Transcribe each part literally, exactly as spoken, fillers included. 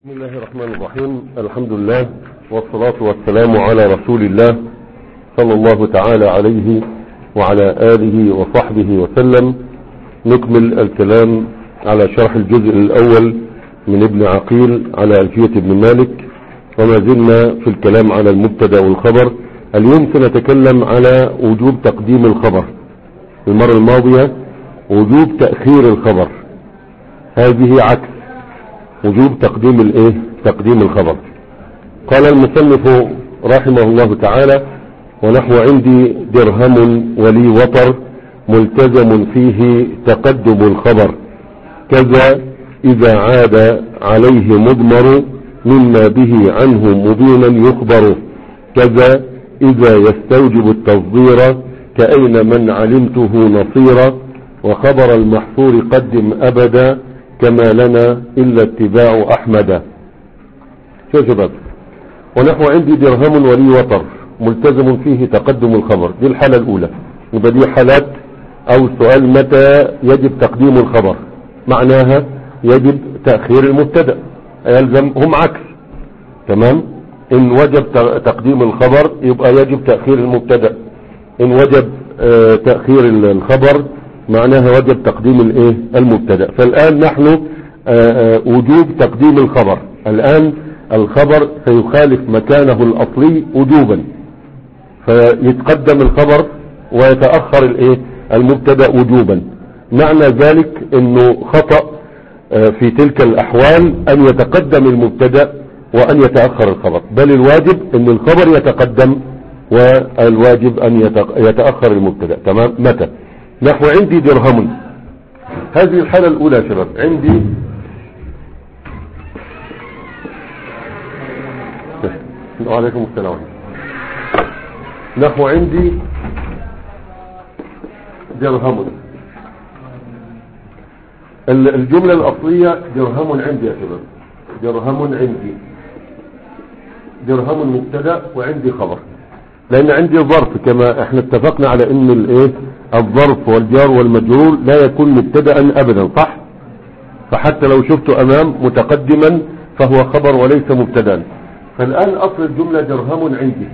بسم الله الرحمن الرحيم. الحمد لله والصلاة والسلام على رسول الله صلى الله تعالى عليه وعلى آله وصحبه وسلم. نكمل الكلام على شرح الجزء الأول من ابن عقيل على ألفية ابن مالك، وما زلنا في الكلام على المبتدا والخبر. اليوم سنتكلم على وجوب تقديم الخبر. المرة الماضية وجوب تأخير الخبر، هذه عكس وجوب تقديم الايه تقديم الخبر. قال المصنف رحمه الله تعالى: ونحو عندي درهم ولي وطر ملتزم فيه تقدم الخبر، كذا إذا عاد عليه مضمر مما به عنه مبينا يخبر، كذا إذا يستوجب التصدير كأين من علمته نصيرا، وخبر المحصور قدم أبدا كما لنا إلا اتباع أحمد. شو شباب؟ ونحو عندي درهم ولي وطر ملتزم فيه تقدم الخبر، دي الحالة الأولى. يبقى دي حالات أو سؤال متى يجب تقديم الخبر، معناها يجب تأخير المبتدأ، يلزم هم عكس. تمام؟ إن وجب تقديم الخبر يبقى يجب تأخير المبتدأ، إن وجب اه تأخير الخبر معناها وجب تقديم الايه المبتدا. فالآن نحن اه اه وجوب تقديم الخبر. الآن الخبر سيخالف مكانه الأصلي وجوبا، فيتقدم الخبر ويتأخر الايه المبتدا وجوبا. معنى ذلك انه خطأ اه في تلك الأحوال ان يتقدم المبتدا وان يتأخر الخبر، بل الواجب ان الخبر يتقدم والواجب ان يتأخر المبتدا. تمام؟ متى؟ نحو عندي درهم، هذه الحالة الأولى يا شباب. عندي وعليكم السلام. نحو عندي درهم، الجملة الأصلية درهم عندي يا شباب، درهم عندي، درهم مبتدا وعندي خبر، لأن عندي ظرف كما احنا اتفقنا على ان الايه الظرف والجار والمجرور لا يكون مبتدا ابدا، صح؟ فحتى لو شفته امام متقدما فهو خبر وليس مبتدا. فالان اصل الجملة درهم عندي،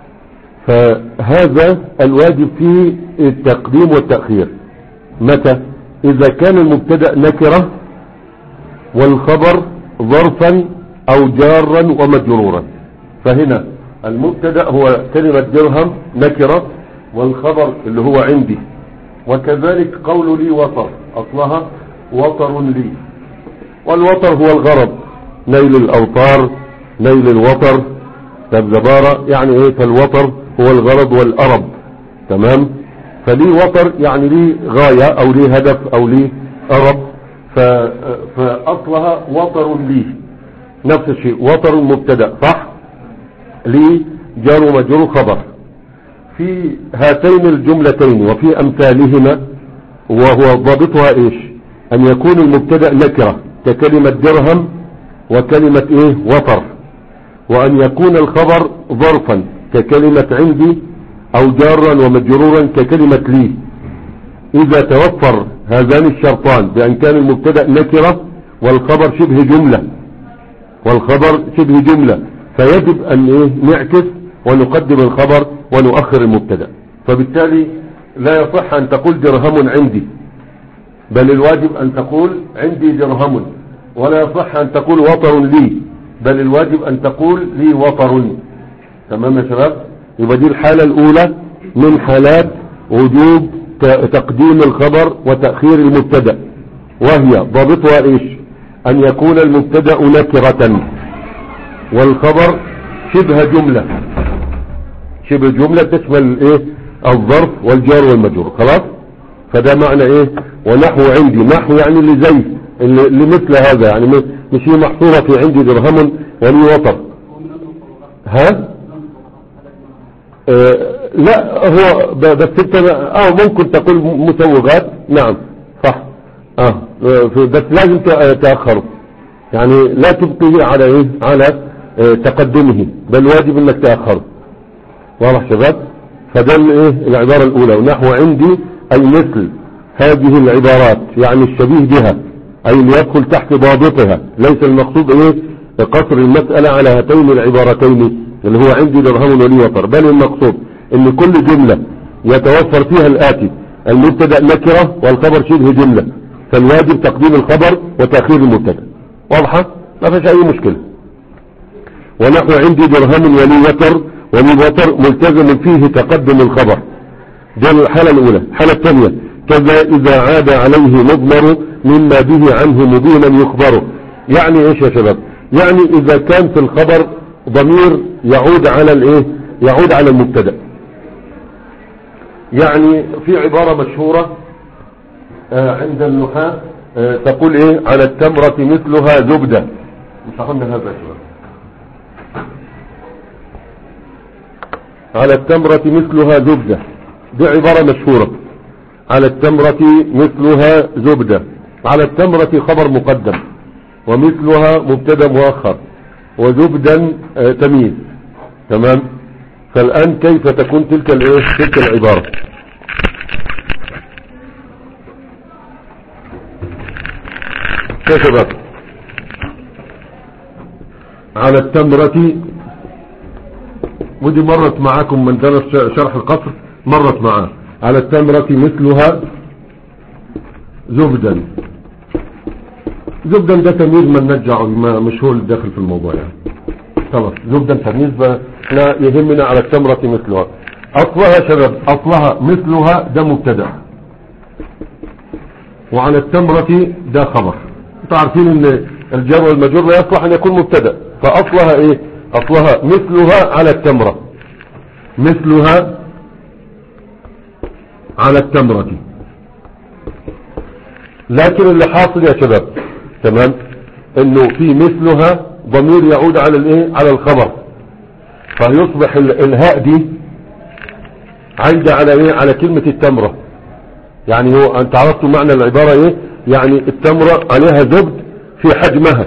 فهذا الواجب فيه التقديم والتأخير. متى؟ اذا كان المبتدا نكرة والخبر ظرفا او جارا ومجرورا. فهنا المبتدا هو كلمة درهم نكرة، والخبر اللي هو عندي. وكذلك قول لي وطر، أصلها وطر لي، والوطر هو الغرض، نيل الأوطار، نيل الوطر كالزبارة، يعني ايه؟ فالوطر هو الغرض والأرب. تمام؟ فلي وطر يعني لي غاية او لي هدف او لي أرب، فأصلها وطر لي. نفس الشيء، وطر مبتدا، صح؟ لي جار ومجرور خبر. في هاتين الجملتين وفي أمثالهما، وهو ضابطها إيش؟ أن يكون المبتدأ نكرة ككلمة درهم وكلمة إيه وطر، وأن يكون الخبر ظرفا ككلمة عندي أو جارا ومجرورا ككلمة لي. إذا توفر هذان الشرطان بأن كان المبتدأ نكرة والخبر شبه جملة، والخبر شبه جملة، فيجب أن إيه نعكس ونقدم الخبر ونؤخر المبتدا. فبالتالي لا يصح أن تقول درهم عندي، بل الواجب أن تقول عندي درهم، ولا يصح أن تقول وطر لي، بل الواجب أن تقول لي وطر. تمام يا شباب؟ يبقى دي الحالة الأولى من حالات وجوب تقديم الخبر وتأخير المبتدا، وهي ضابطها إيش؟ أن يكون المبتدا نكرة والخبر شبه جملة، شبه جملة تشمل ايه الظرف والجار والمجرور. خلاص؟ فده معنى ايه ونحو عندي. نحو يعني اللي زي اللي مثل هذا، يعني مش هي محصورة في عندي درهم ولي وطر. ها اه لا، هو بس انت اه ممكن تقول مسوغات، نعم صح، اه بس لازم تأخره، يعني لا تبقيه على ايه على اه تقدمه، بل واجب انك تأخره. واضح شباب؟ فده الايه العبارة الاولى، ونحو عندي اي مثل هذه العبارات، يعني الشبيه بها، اي اللي يدخل تحت ضابطها. ليس المقصود ايه قصر المسألة على هاتين العبارتين اللي هو عندي درهم ولي وطر، بل المقصود ان كل جملة يتوفر فيها الآتي: المبتدأ نكرة والخبر شبه جملة، فالواجب تقديم الخبر وتأخير المبتدأ. واضحة؟ ما فيش أي مشكلة. ونحو عندي درهم ولي وتر، ولي وتر ملتزم فيه تقدم الخبر. دي الحالة الأولى. الحالة الثانية: كذا إذا عاد عليه مضمر مما به عنه مبينا يخبره. يعني إيش يا شباب؟ يعني إذا كان في الخبر ضمير يعود على الإيه؟ يعود على المبتدأ. يعني في عبارة مشهورة آه عند النحاة آه تقول إيه؟ على التمرة مثلها زبدة. مش هقولنا هذا يا شباب. على التمرة مثلها زبدة، دي عبارة مشهورة. على التمرة مثلها زبدة، على التمرة خبر مقدم، ومثلها مبتدا مؤخر، وزبدا آه تمييز. تمام. فالآن كيف تكون تلك الايه تلك العبارة؟ يا شباب، على التمرة، ودي مرت معاكم من درس شرح القصر، مرت معاه. على التمرة مثلها زبدا. زبدا ده تمييز من نجع، مش هو اللي داخل في الموضوع يعني. خلاص، زبدا تمييز، احنا يهمنا على التمرة مثلها. اصلها يا شباب، اصلها مثلها ده مبتدا، وعلى التمرة ده خبر. انتوا عارفين ان الجار والمجرور لا يصلح ان يكون مبتدا، فاصلها ايه؟ اصلها مثلها على التمرة، مثلها على التمرة. لكن اللي حاصل يا شباب، تمام، انه في مثلها ضمير يعود على الايه؟ على الخبر، فيصبح الهاء دي عايدة على ايه؟ على كلمة التمرة. يعني هو انت عرفتوا معنى العبارة ايه؟ يعني التمرة عليها زبد في حجمها،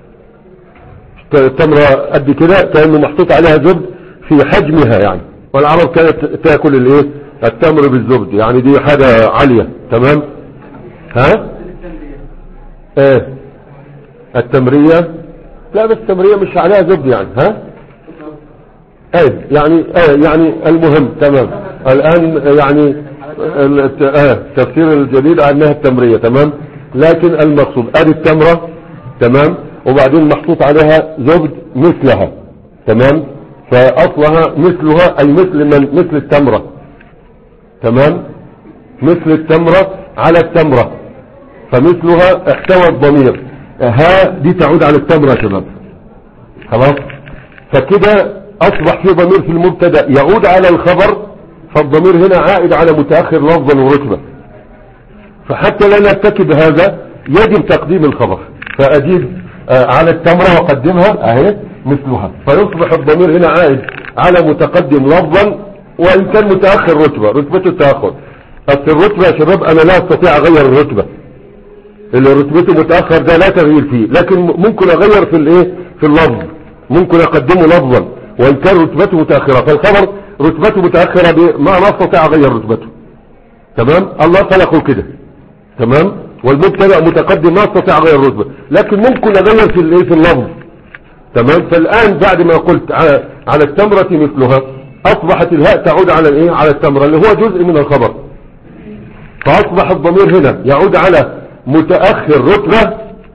التمرة قد كده كأنه محطوط عليها زبد في حجمها يعني، والعرب كانت تاكل الايه؟ التمر بالزبد، يعني دي حاجة عالية. تمام. ها ايه التمرية؟ لا بس التمرية مش عليها زبد يعني. ها ايه يعني ايه يعني المهم. تمام. الان يعني التفسير الجديد انها التمرية. تمام. لكن المقصود ادي التمرة، تمام، وبعدين محطوط عليها زبد مثلها. تمام. فاصلها مثلها اي مثل من؟ مثل التمرة. تمام. مثل التمرة على التمرة، فمثلها احتوى الضمير ها دي تعود على التمرة يا شباب. خلاص. فكده اصبح في ضمير في المبتدا يعود على الخبر، فالضمير هنا عائد على متأخر لفظا ورتبة. فحتى لا نرتكب هذا يجب تقديم الخبر، فاجيب آه على التمرة وقدمها اهي مثلها، فيصبح الضمير هنا عائد على متقدم لفظا وان كان متأخر رتبة، رتبته التأخر. اصل الرتبة يا شباب انا لا استطيع اغير الرتبة، اللي رتبته متأخر ده لا تغيير فيه، لكن ممكن اغير في الايه؟ في اللفظ، ممكن اقدمه لفظا وان كان رتبته متأخرة. فالخبر رتبته متأخرة ما ما استطيع اغير رتبته. تمام. الله خلقه كده. تمام. والمبتدا متقدم ما استطيع اغير الرتبة، لكن ممكن اغير في الايه؟ في اللفظ. تمام. فالان بعد ما قلت على, على التمرة مثلها، اصبحت الهاء تعود على الايه؟ على التمرة اللي هو جزء من الخبر، فاصبح الضمير هنا يعود على متأخر رتبة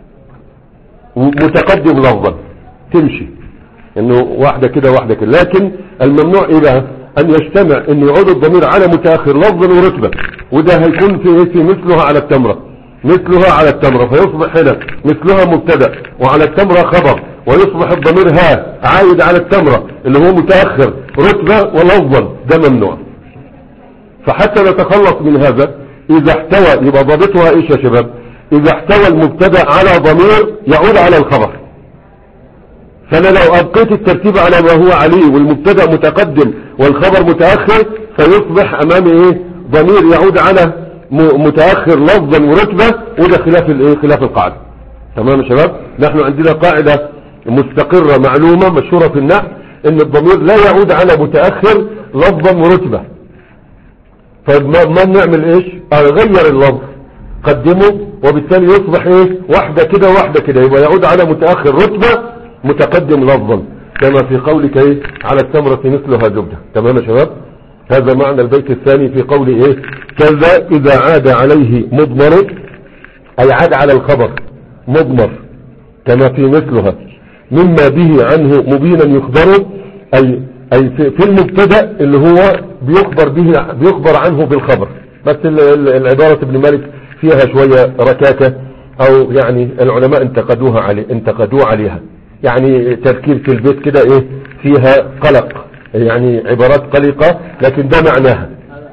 ومتقدم لفظا، تمشي انه واحدة كده واحدة كده. لكن الممنوع ايه بقى؟ ان يجتمع ان يعود الضمير على متأخر لفظا ورتبة، وده هيكون في في مثلها على التمرة، مثلها على التمرة، فيصبح هنا مثلها مبتدا وعلى التمرة خبر، ويصبح الضمير ها عايد على التمرة اللي هو متأخر رتبة ولفظا، ده ممنوع. فحتى نتخلص من هذا اذا احتوى، يبقى ضابطها ايش يا شباب؟ اذا احتوى المبتدا على ضمير يعود على الخبر. فانا لو ابقيت الترتيب على ما هو عليه والمبتدا متقدم والخبر متأخر، فيصبح امامي ايه؟ ضمير يعود على متأخر لفظا ورتبة، وده خلاف الايه؟ خلاف القاعدة. تمام يا شباب. نحن عندنا قاعدة مستقرة معلومة مشهورة في النحو ان الضمير لا يعود على متأخر لفظا ورتبة. فما ما نعمل ايش؟ اغير اللفظ قدمه، وبالتالي يصبح ايه؟ واحدة كده واحدة كده، يبقى يعود على متأخر رتبة متقدم لفظا كما في قولك ايه على التمرة مثلها زبدة. تمام يا شباب؟ هذا معنى البيت الثاني في قول ايه كذا اذا عاد عليه مضمر، اي عاد على الخبر مضمر كما في مثلها مما به عنه مبينا يخبره، اي اي في, في المبتدا اللي هو بيخبر به بيخبر عنه بالخبر. بس العبارة ابن مالك فيها شوية ركاكة، او يعني العلماء انتقدوها عليه انتقدوا عليها، يعني تركيب في البيت كده ايه فيها قلق، يعني عبارات قلقة، لكن ده معناها.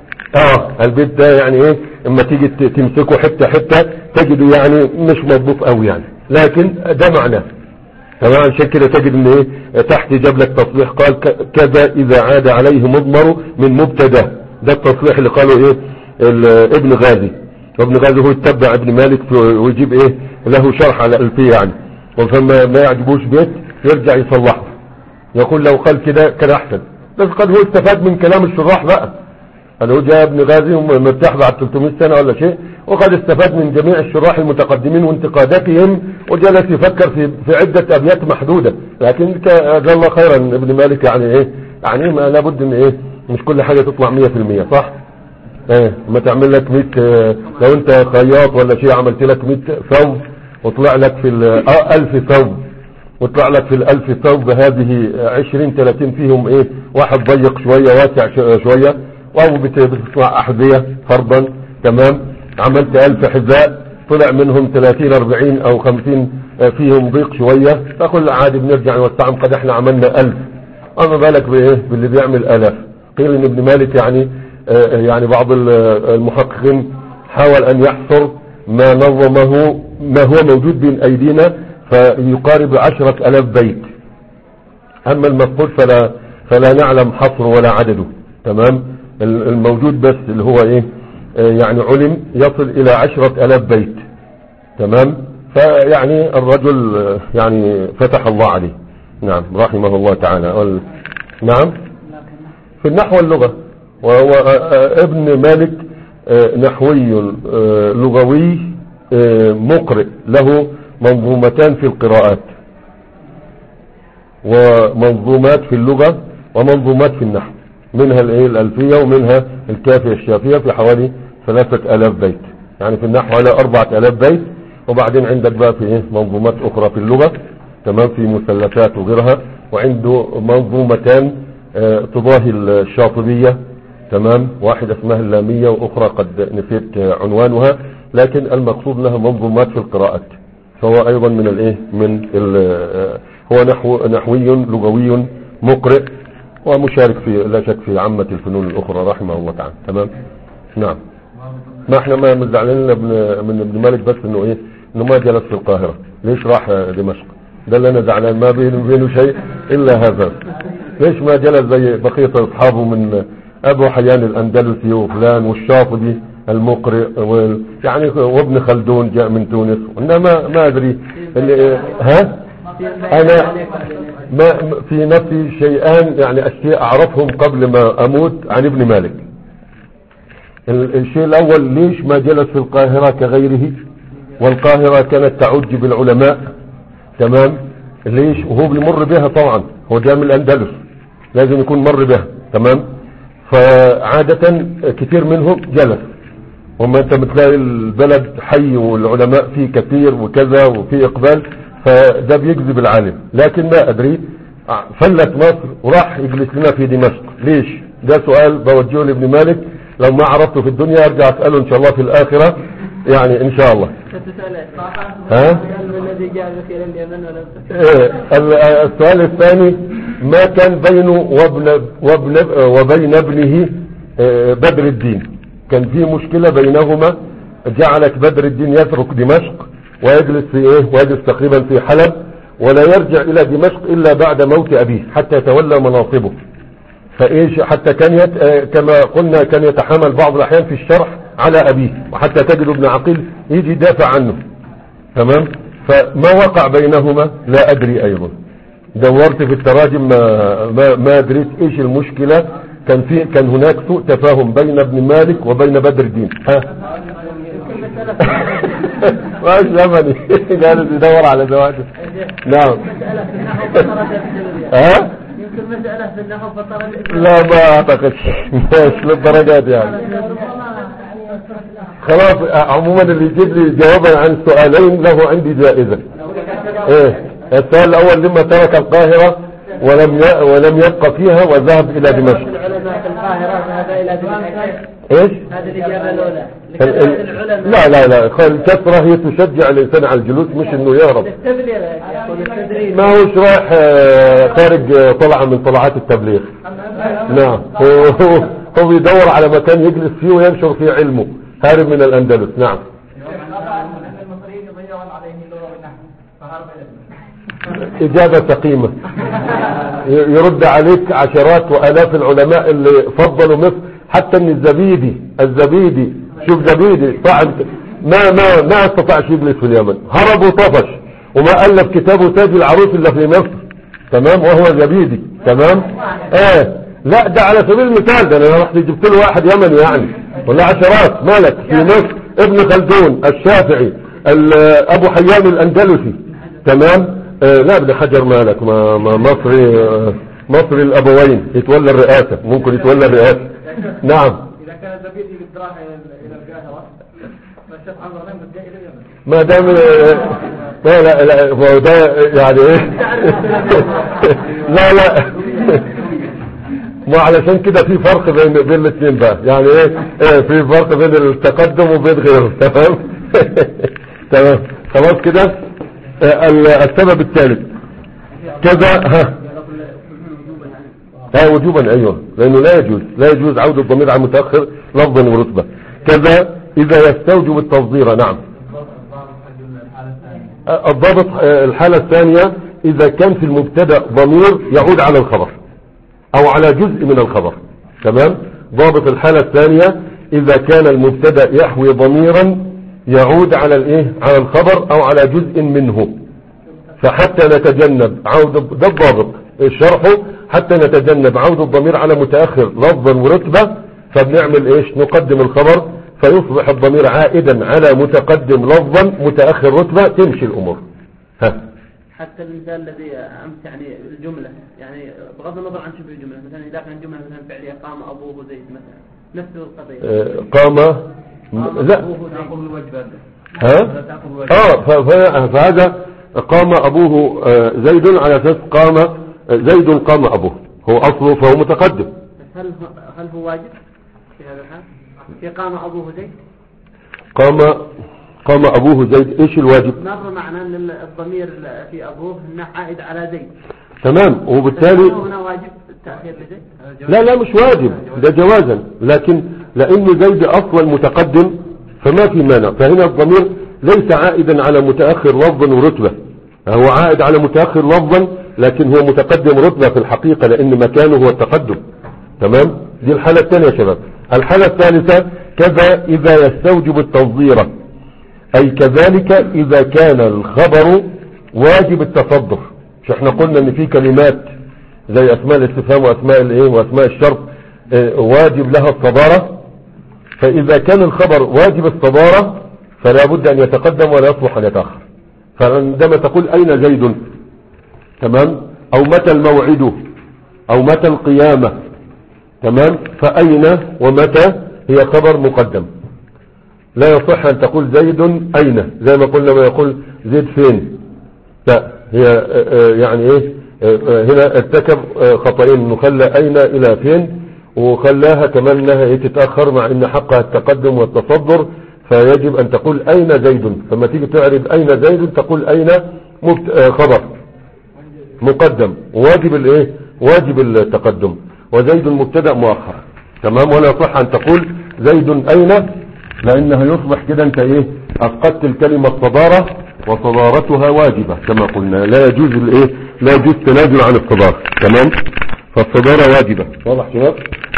اه البيت ده يعني ايه اما تيجي تمسكه حتة حتة تجده يعني مش مضبوط قوي يعني، لكن ده معناه. تمام؟ عشان كده تجد ان ايه تحت جاب لك تصريح قال كذا اذا عاد عليه مضمر من مبتدا. ده التصريح اللي قاله ايه ابن غازي. ابن غازي هو يتبع ابن مالك ويجيب ايه له شرح على الفيه يعني، وفما ما يعجبوش بيت يرجع يصلحه، يقول لو قال كده كده احسن. بس قد هو استفاد من كلام الشراح بقى، هو جاء ابن غازي مرتاح بعد ثلاثمائة سنة ولا شيء، وقد استفاد من جميع الشراح المتقدمين وانتقاداتهم، وجلس يفكر في في عدة ابيات محدودة. لكن جزاه الله خيرا ابن مالك يعني ايه يعني ما لابد ان ايه مش كل حاجة تطلع مية في المية صح. ايه ما تعمل لك مية، لو انت خياط ولا شيء عملت لك مية ثوب وطلع لك في الالف ثوب، وطلع لك في الالف ثوب هذه عشرين ثلاثين فيهم ايه واحد ضيق شوية واسع شوية، او بتصنع احذية فرضا. تمام؟ عملت الف حذاء طلع منهم ثلاثين اربعين او خمسين فيهم ضيق شوية، تقول عادي بنرجع نوسعهم قد احنا عملنا الف. اما بالك بايه باللي بيعمل الاف. قيل ان ابن مالك يعني آه يعني بعض المحققين حاول ان يحصر ما نظمه ما هو موجود بين ايدينا فيقارب عشرة الاف بيت، اما المفقود فلا فلا نعلم حصر ولا عدده. تمام؟ الموجود بس اللي هو ايه آه يعني علم يصل الى عشرة الاف بيت. تمام؟ فيعني الرجل آه يعني فتح الله عليه. نعم رحمه الله تعالى. نعم في النحو واللغة، وهو آه ابن مالك آه نحوي آه لغوي آه مقرئ، له منظومتان في القراءات ومنظومات في اللغة ومنظومات في النحو، منها الايه الالفية ومنها الكافية الشافية في حوالي ثلاثة الاف بيت، يعني في النحو على اربعة الاف بيت. وبعدين عندك بقى في ايه منظومات اخرى في اللغة. تمام؟ في مثلثات وغيرها. وعنده منظومتان اه تضاهي الشاطبية. تمام؟ واحدة اسمها اللامية واخرى قد نسيت عنوانها، لكن المقصود لها منظومات في القراءات. فهو ايضا من الايه من هو نحو نحوي لغوي مقرئ ومشارك في لا شك في عامة الفنون الاخرى رحمه الله تعالى. تمام؟ نعم. ما احنا ما مزعلين من ابن مالك بس انه ايه انه ما جلس في القاهرة. ليش راح دمشق؟ ده اللي انا زعلان، ما بينه وبينه شيء الا هذا. ليش ما جلس زي بقية اصحابه من ابو حيان الاندلسي وفلان والشاطبي المقرئ وال... يعني وابن خلدون جاء من تونس. انما ما ادري اللي... ها انا ما في نفسي شيئان يعني اشياء اعرفهم قبل ما اموت عن ابن مالك. الشيء الاول ليش ما جلس في القاهرة كغيره، والقاهرة كانت تعج بالعلماء. تمام؟ ليش وهو بيمر بها؟ طبعا هو جاء من الاندلس لازم يكون مر بها. تمام؟ فعادة كثير منهم جلس، وما انت بتلاقي البلد حي والعلماء فيه كثير وكذا وفيه اقبال، فده بيجذب العالم. لكن ما ادري فلت مصر وراح يجلس لنا في دمشق. ليش؟ ده سؤال بوجهه لابن مالك، لو ما عرفته في الدنيا ارجع اساله ان شاء الله في الاخره يعني ان شاء الله. ها الذي جاء بخير اليمن ولا السؤال الثاني ما كان بينه وابن وابن وبين ابنه بدر الدين؟ كان في مشكلة بينهما جعلت بدر الدين يترك دمشق ويجلس في ايه ويجلس تقريبا في حلب، ولا يرجع الى دمشق الا بعد موت ابيه حتى يتولى مناصبه. فايش حتى كان يت... كما قلنا كان يتحامل بعض الاحيان في الشرح على ابيه، وحتى تجد ابن عقيل يجي يدافع عنه. تمام؟ فما وقع بينهما لا ادري ايضا. دورت في التراجم ما ما, ما ادريت ايش المشكلة. كان في كان هناك سوء تفاهم بين ابن مالك وبين بدر الدين. ها ماش يمني جالس يدور على زواجه. نعم. ها؟ يمكن مسألة في النحو فطرت. لا ما اعتقدش مش للدرجات يعني. خلاص عموما اللي يجيب لي جوابا عن سؤالين له عندي جائزة. ايه السؤال الاول لما ترك القاهرة ولم ي... ولم يبقى فيها وذهب الى دمشق. العلماء في القاهرة ذهب الى دمشق. ايش؟ هذه الإجابة الأولى. لا لا لا الكثرة هي تشجع الانسان على الجلوس مش انه يهرب. ما هوش رايح خارج طلعة من طلعات التبليغ. نعم هو هو بيدور على مكان يجلس فيه وينشر فيه علمه، هارب من الأندلس. نعم. إجابة سقيمة. يرد عليك عشرات وآلاف العلماء اللي فضلوا مصر، حتى ان الزبيدي الزبيدي شوف زبيدي صاحب ما ما ما استطاعش يجلس في اليمن، هرب وطفش وما ألف كتابه تاج العروس الا في مصر. تمام. وهو زبيدي. تمام. ايه لا ده على سبيل المثال، ده انا رحت جبت له واحد يمني يعني ولا عشرات. مالك في مصر ابن خلدون الشافعي ابو حيان الاندلسي. تمام. آه لا ابن حجر مالك ما, ما مصري آه مصري الابوين يتولى الرئاسة، ممكن يتولى الرئاسة. نعم. اذا كان زبيدي بالدراهم الى القاهرة فالشيخ عمرو غنم جاي الى اليمن ما دام لا لا لا هو ده يعني ايه لا لا ما علشان كده في فرق بين بين الاثنين بقى يعني ايه, إيه في فرق بين التقدم وبين غيره. تمام. تمام خلاص كده. السبب الثالث كذا ها ها وجوبا ايوه لانه لا يجوز لا يجوز عودة الضمير على المتأخر لفظا ورتبة. كذا اذا يستوجب التصدير. نعم. الضابط الحالة الثانية اذا كان في المبتدأ ضمير يعود على الخبر او على جزء من الخبر. تمام. ضابط الحالة الثانية اذا كان المبتدأ يحوي ضميرا يعود على الايه على الخبر او على جزء منه. فحتى نتجنب عودة ده الضابط شرحه حتى نتجنب عودة الضمير على متأخر لفظا ورتبة فبنعمل ايش نقدم الخبر فيصبح الضمير عائدا على متقدم لفظا متأخر رتبة تمشي الامور. ها حتى المثال الذي امس يعني الجملة يعني بغض النظر عن شبه الجملة مثلا اذا كان جملة مثلا فعلية قام ابوه زيد مثلا نفس القضية. اه قام لا ها اه فهذا قام ابوه زيد على اساس قام زيد قام ابوه هو اصله فهو متقدم. هل هل هو واجب في هذا الحال في قام ابوه زيد؟ قام قام ابوه زيد ايش الواجب؟ مر معنا ان الضمير في ابوه انه عائد على زيد. تمام. وبالتالي هنا واجب التأخير لزيد؟ لا لا مش واجب ده جوازا، لكن لان زيد اصلا متقدم فما في مانع. فهنا الضمير ليس عائدا على متأخر لفظا ورتبة، هو عائد على متأخر لفظا لكن هو متقدم رتبة في الحقيقة لان مكانه هو التقدم. تمام. دي الحالة الثانية يا شباب. الحالة الثالثة كذا اذا يستوجب التصدير اي كذلك اذا كان الخبر واجب التصدر. مش احنا قلنا ان في كلمات زي اسماء الاستفهام واسماء الايه واسماء الشرط اه واجب لها الصدارة. فاذا كان الخبر واجب الصدارة فلا بد ان يتقدم ولا يصلح ان يتأخر. فعندما تقول اين زيد تمام او متى الموعد او متى القيامة تمام فاين ومتى هي خبر مقدم. لا يصح ان تقول زيد اين زي ما قلنا ما يقول زيد فين. لا هي يعني ايه هنا ارتكب خطأين نخلى اين الى فين وخلاها كمان انها تتأخر مع ان حقها التقدم والتصدر فيجب ان تقول اين زيد. فما تيجي تعرف اين زيد تقول اين خبر مقدم واجب الايه واجب التقدم وزيد مبتدأ مؤخر. تمام. ولا يصح ان تقول زيد اين لانها يصبح كده انت ايه اسقطت الكلمة الصدارة وصدارتها واجبة كما قلنا. لا يجوز الايه لا يجوز تنازل عن الصدارة. تمام. فالصدارة واجبة. واضح شباب.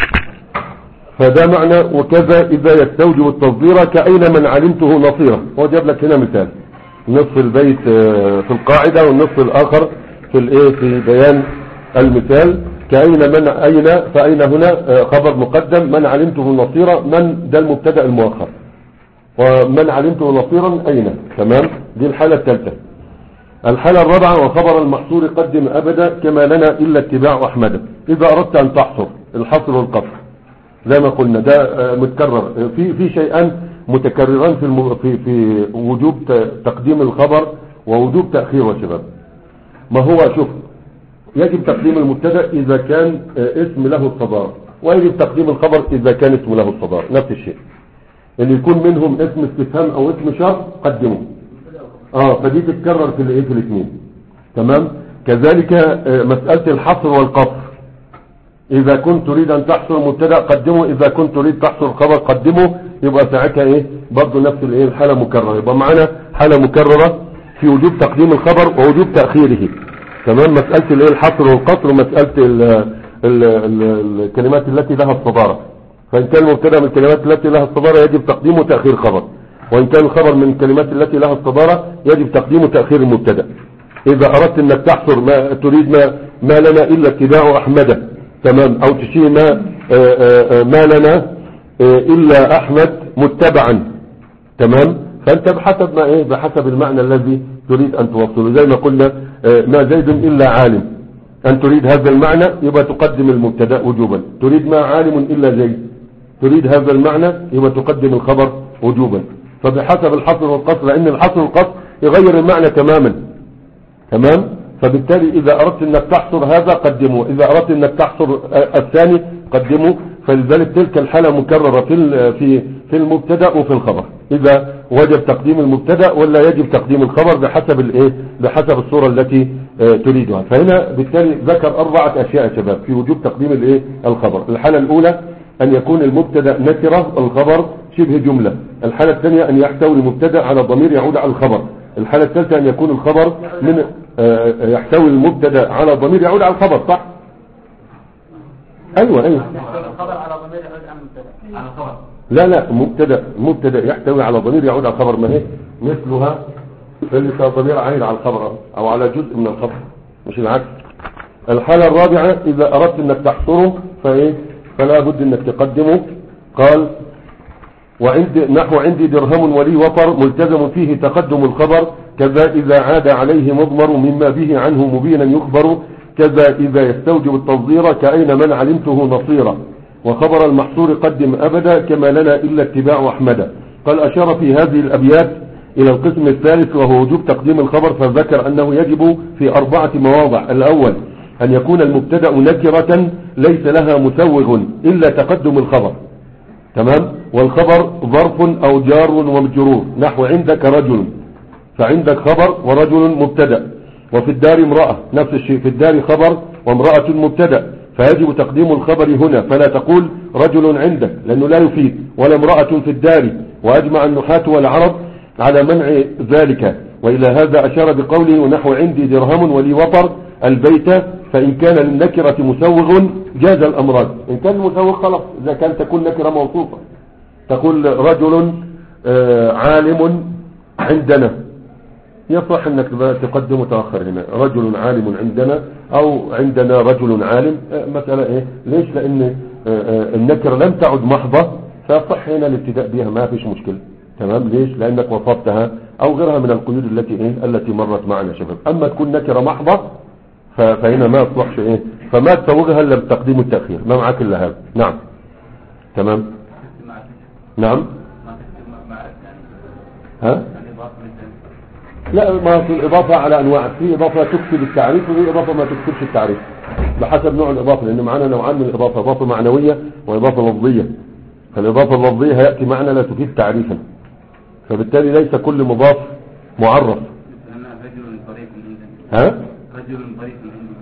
فده معنى وكذا اذا يستوجب التصدير كأين من علمته نصيرة. هو جاب لك هنا مثال نصف البيت في القاعدة والنصف الاخر في الايه في بيان المثال. كأين من اين فاين هنا خبر مقدم من علمته نصيرة من ده المبتدأ المؤخر. ومن علمته نصيرا أين. تمام. دي الحالة الثالثة. الحالة الرابعة وخبر المحصور قدم أبدا كما لنا إلا اتباع أحمد. إذا أردت أن تحصر الحصر والقصر زي ما قلنا ده متكرر في في شيئان متكرران في الم... في في وجوب تقديم الخبر ووجوب تأخيره يا شباب. ما هو شوف يجب تقديم المبتدا إذا كان اسم له الصدارة، ويجب تقديم الخبر إذا كان اسم له الصدارة. نفس الشيء اللي يكون منهم اسم استفهام أو اسم شرط قدمه. اه فدي تتكرر في الايه في الاثنين. تمام. كذلك مسألة الحصر والقصر، إذا كنت تريد أن تحصر مبتدا قدمه، إذا كنت تريد تحصر الخبر قدمه، يبقى ساعتها إيه برضه نفس الإيه الحالة مكررة. يبقى معنا حالة مكررة في وجوب تقديم الخبر ووجوب تأخيره. تمام. مسألة الإيه الحصر والقصر ومسألة ال ال ال الكلمات التي لها الصدارة. فإن كان المبتدا من الكلمات التي لها الصدارة يجب تقديم وتأخير الخبر، وإن كان الخبر من الكلمات التي لها الصدارة يجب تقديم وتأخير المبتدا. إذا أردت أنك تحصر ما تريد ما, ما لنا إلا اتباع أحمد. تمام. أو تشير ما, ما لنا إلا أحمد متبعا. تمام. فأنت بحسب ما إيه بحسب المعنى الذي تريد أن توصله. زي ما قلنا ما زيد إلا عالم، أن تريد هذا المعنى يبقى تقدم المبتدا وجوبا. تريد ما عالم إلا زيد، تريد هذا المعنى يبقى تقدم الخبر وجوبا. فبحسب الحصر والقصر، لأن الحصر والقصر يغير المعنى تماما. تمام. فبالتالي إذا أردت أنك تحصر هذا قدمه، إذا أردت أنك تحصر الثاني قدمه. فلذلك تلك الحالة مكررة في في في المبتدا وفي الخبر، إذا وجب تقديم المبتدا ولا يجب تقديم الخبر بحسب الايه بحسب الصورة التي تريدها. فهنا بالتالي ذكر أربعة أشياء يا شباب في وجوب تقديم الايه الخبر. الحالة الأولى أن يكون المبتدا نكرة الخبر شبه جملة. الحالة الثانية أن يحتوي المبتدا على ضمير يعود على الخبر. الحالة الثالثة أن يكون الخبر من يحتوي المبتدا على ضمير يعود على الخبر. صح؟ أيوة أيوة. الخبر على ضمير يعود على المبتدا على الخبر. لا لا مبتدا مبتدا يحتوي على ضمير يعود على الخبر. ما هي مثلها اللي ضمير عائد على الخبر أو على جزء من الخبر مش العكس. الحالة الرابعة إذا أردت أنك تحصره فإيه فلا بد أنك تقدمه. قال وعند نحو عندي درهم ولي وطر ملتزم فيه تقدم الخبر، كذا إذا عاد عليه مضمر مما به عنه مبينا يخبر، كذا إذا يستوجب التصدير كأين من علمته نصيرا، وخبر المحصور قدم أبدا كما لنا إلا اتباع أحمد. قال أشار في هذه الأبيات إلى القسم الثالث وهو وجوب تقديم الخبر، فذكر أنه يجب في أربعة مواضع. الأول أن يكون المبتدأ نكرة ليس لها مسوغ إلا تقدم الخبر. تمام. والخبر ظرف أو جار ومجرور، نحو عندك رجل، فعندك خبر ورجل مبتدأ. وفي الدار امرأة، نفس الشيء في الدار خبر وامرأة مبتدأ، فيجب تقديم الخبر هنا، فلا تقول رجل عندك لأنه لا يفيد، ولا امرأة في الدار. وأجمع النحاة والعرب على منع ذلك. وإلى هذا أشار بقوله ونحو عندي درهم ولي وطر البيت، فإن كان للنكرة مسوغ جاز الأمران. إن كان المسوغ خلاص، إذا كان تكون نكرة موصوفة تقول رجل عالم عندنا، يصح أنك تقدم وتأخر هنا رجل عالم عندنا أو عندنا رجل عالم. مسألة إيه؟ ليش؟ لأن النكرة لم تعد محضة، فصح هنا الابتداء بها ما فيش مشكلة. تمام. ليش؟ لأنك وصفتها أو غيرها من القيود التي إيه التي مرت معنا شباب. أما تكون نكرة محضة فهنا ما يصلحش إيه فما تسوغها إلا بالتقديم والتأخير. ما معك إلا هذا. نعم. تمام. نعم. ها؟ لا، ما في الإضافة على أنواع، في إضافة تكسب التعريف وفي إضافة ما تكسبش التعريف بحسب نوع الإضافة، لأن معنا نوعان من الإضافة، إضافة معنوية وإضافة لفظية. فالإضافة اللفظية هيأتي معنا لا تفيد تعريفا، فبالتالي ليس كل مضاف معرف. ها؟ رجل ظريف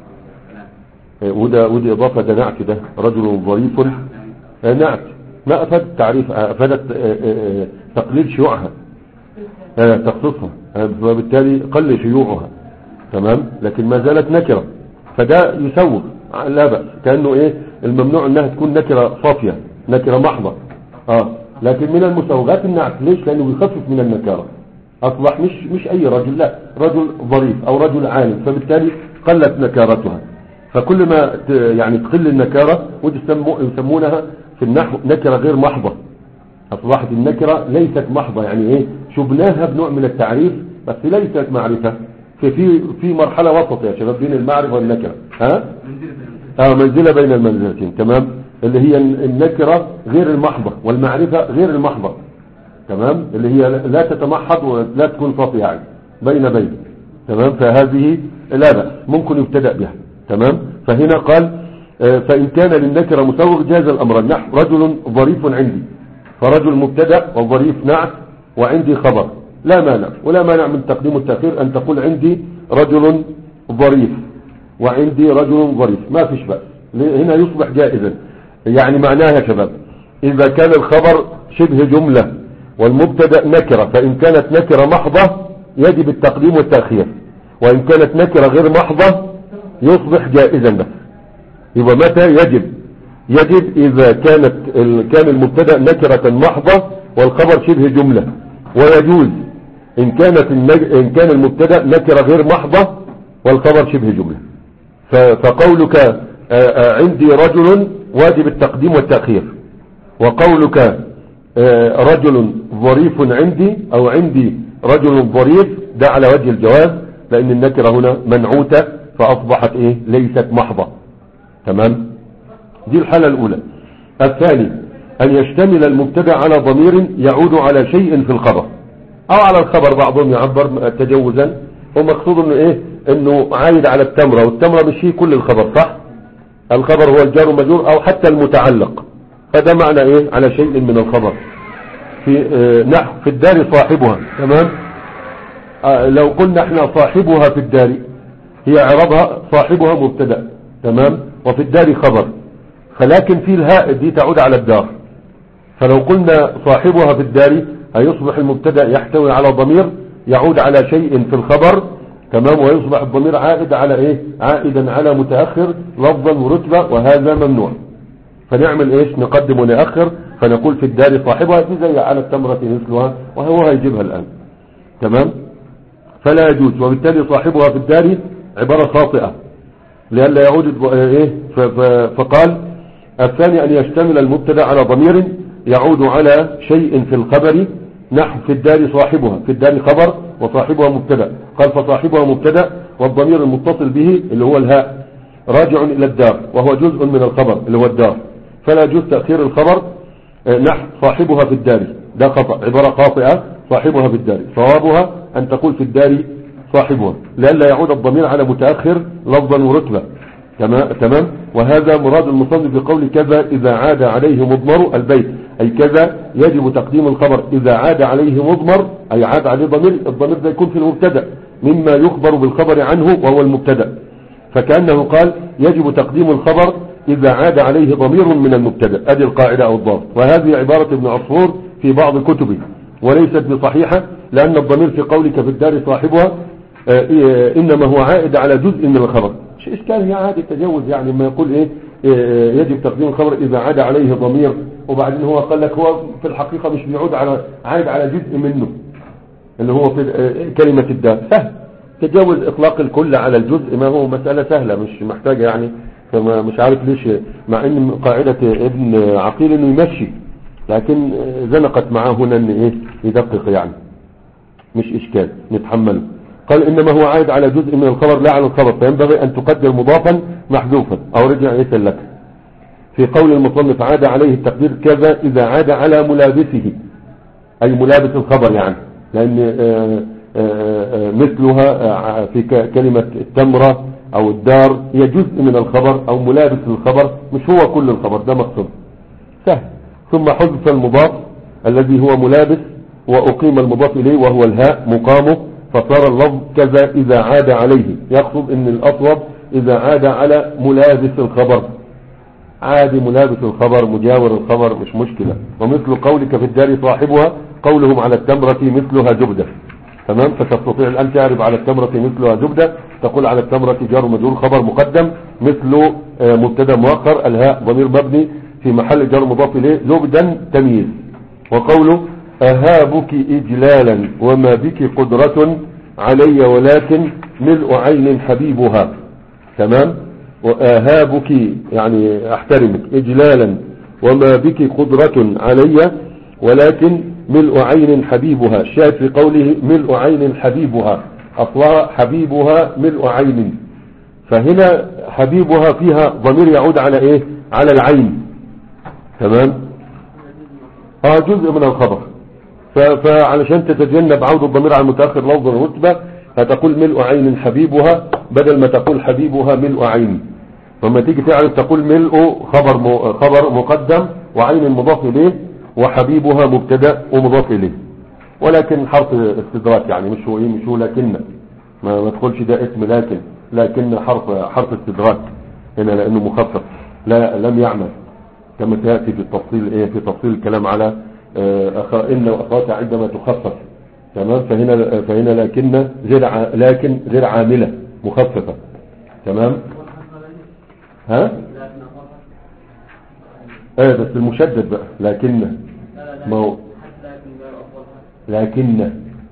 وده ودي إضافة، ده نعت، ده رجل ظريف نعت، ما أفاد التعريف، أفادت تقليل شيوعها تخصصها، وبالتالي قل شيوعها. تمام. لكن ما زالت نكرة، فده يسوغ لا بأس، كأنه إيه الممنوع أنها تكون نكرة صافية نكرة محضة. آه لكن من المسوغات النعت. ليش؟ لأنه بيخفف من النكارة، أصبح مش مش أي رجل، لا رجل ظريف أو رجل عالم، فبالتالي قلت نكارتها. فكل ما يعني تقل النكارة ودي يسمونها في النحو نكرة غير محضة أصبحت النكرة ليست محضة، يعني إيه شبناها بنوع من التعريف بس ليست معرفة، في في في مرحلة وسط يا شباب بين المعرفة والنكرة. ها اه منزلة بين المنزلتين. تمام. اللي هي النكرة غير المحضة والمعرفة غير المحضة. تمام. اللي هي لا تتمحض ولا تكون صافية، يعني بين بين. تمام. فهذه لا بأس ممكن يبتدأ بها. تمام. فهنا قال آه فإن كان للنكرة مسوغ جاز الأمر. نحو رجل ظريف عندي، فرجل مبتدأ والظريف نعت وعندي خبر، لا مانع. ولا مانع من تقديم التأخير أن تقول عندي رجل ظريف وعندي رجل ظريف، ما فيش بأس، هنا يصبح جائزا. يعني معناها يا شباب إذا كان الخبر شبه جملة والمبتدأ نكرة، فإن كانت نكرة محضة يجب التقديم والتأخير، وإن كانت نكرة غير محضة يصبح جائزا بس. يبقى متى يجب؟ يجب إذا كانت كان المبتدأ نكرة محضة والخبر شبه جملة، ويجوز إن كانت إن كان المبتدأ نكرة غير محضة والخبر شبه جملة. فقولك عندي رجل واجب التقديم والتأخير، وقولك رجل ظريف عندي أو عندي رجل ظريف ده على وجه الجواز، لأن النكرة هنا منعوتة فأصبحت إيه ليست محضة. تمام. دي الحالة الأولى. الثاني أن يشتمل المبتدأ على ضمير يعود على شيء في الخبر أو على الخبر، بعضهم يعبر تجوزا ومقصود انه ايه انه عايد على التمرة، والتمرة مش هي كل الخبر، صح؟ الخبر هو الجار والمجرور او حتى المتعلق، فده معنى ايه على شيء من الخبر. في اه نحو في الدار صاحبها. تمام. اه لو قلنا احنا صاحبها في الدار، هي عربها صاحبها مبتدا، تمام، وفي الدار خبر، فلكن في الهاء دي تعود على الدار، فلو قلنا صاحبها في الدار هيصبح المبتدا يحتوي على ضمير يعود على شيء في الخبر، تمام، ويصبح الضمير عائد على ايه عائدا على متأخر لفظا ورتبة، وهذا ممنوع. فنعمل ايش نقدم ونأخر، فنقول في الدار صاحبها دي زي على التمرة مثلها، وهو هيجيبها الآن. تمام. فلا يجوز، وبالتالي صاحبها في الدار عبارة خاطئة لأن لا يعود ايه. فقال الثاني أن يشتمل المبتدا على ضمير يعود على شيء في الخبر، نحو في الدار صاحبها، في الدار خبر وصاحبها مبتدا، قال فصاحبها مبتدا والضمير المتصل به اللي هو الهاء راجع إلى الدار وهو جزء من الخبر اللي هو الدار، فلا يجوز تأخير الخبر نحو صاحبها في الدار، ده خطأ، عبارة خاطئة، صاحبها في الدار، صوابها أن تقول في الدار صاحبها لئلا يعود الضمير على متأخر لفظا ورتبة. تمام. وهذا مراد المصنف بقول كذا إذا عاد عليه مضمر البيت، أي كذا يجب تقديم الخبر إذا عاد عليه مضمر، أي عاد عليه ضمير، الضمير ده يكون في المبتدا مما يخبر بالخبر عنه وهو المبتدا، فكأنه قال يجب تقديم الخبر إذا عاد عليه ضمير من المبتدا. هذه القاعدة أو الضابط، وهذه عبارة ابن عصفور في بعض كتبه وليست بصحيحة، لأن الضمير في قولك في الدار صاحبها إنما هو عائد على جزء من الخبر. مش إشكال، هي عادة تجوز، يعني ما يقول إيه يجب تقديم الخبر إذا عاد عليه ضمير، وبعدين هو قال لك هو في الحقيقة مش بيعود على عائد على جزء منه اللي هو في كلمة الدار، سهل تجوز إطلاق الكل على الجزء، ما هو مسألة سهلة مش محتاجة يعني، فما مش عارف ليش، مع ان قاعدة ابن عقيل انه يمشي، لكن زنقت معاه هنا ان ايه يدقق، يعني مش اشكال نتحمله. قال انما هو عائد على جزء من الخبر لا على الخبر، فينبغي ان تقدر مضافا محذوفا او رجع ايه لك. في قول المصنف عاد عليه التقدير كذا اذا عاد على ملابسه، اي ملابس الخبر يعني، لان آآ آآ مثلها في كلمة التمرة او الدار هي جزء من الخبر او ملابس الخبر، مش هو كل الخبر، ده مقصود سهل. ثم حذف المضاف الذي هو ملابس واقيم المضاف اليه وهو الهاء مقامه، فصار اللفظ كذا اذا عاد عليه، يقصد ان الاصوب اذا عاد على ملابس الخبر، عادي ملابس الخبر مجاور الخبر مش مشكلة. ومثل قولك في الدار صاحبها قولهم على التمرة مثلها زبدة، تمام، فتستطيع الآن تعرف على التمرة مثلها زبدة، تقول على التمرة جار مجرور خبر مقدم، مثل مبتدا مؤخر، الهاء ضمير مبني في محل جار مضاف اليه، زبدا تمييز. وقوله أهابك إجلالا وما بك قدرة علي ولكن ملء عين حبيبها، تمام، وأهابك يعني أحترمك، إجلالا وما بك قدرة علي ولكن ملء عين حبيبها. الشاهد في قوله ملء عين حبيبها، أصلها حبيبها ملء عين، فهنا حبيبها فيها ضمير يعود على ايه؟ على العين. تمام. اه جزء من الخبر. فعلشان تتجنب عود الضمير على المتأخر لفظا ورتبة هتقول ملء عين حبيبها بدل ما تقول حبيبها ملء عين. فلما تيجي تعرف تقول ملء خبر خبر مقدم وعين مضاف اليه وحبيبها مبتدا ومضاف اليه، ولكن حرف استدراك يعني مش هو ايه مش هو لكن ما ما تقولش ده اسم لكن لكن حرف حرف استدراك هنا لانه مخفف لا لم يعمل كما تأتي في التفصيل ايه في تفصيل الكلام على أخا إن وأخواتها عندما تخفف. تمام. فهنا فهنا لكن غير ع... لكن غير عاملة مخففة. تمام. ها ايه بس المشدد بقى لكن ما هو لكن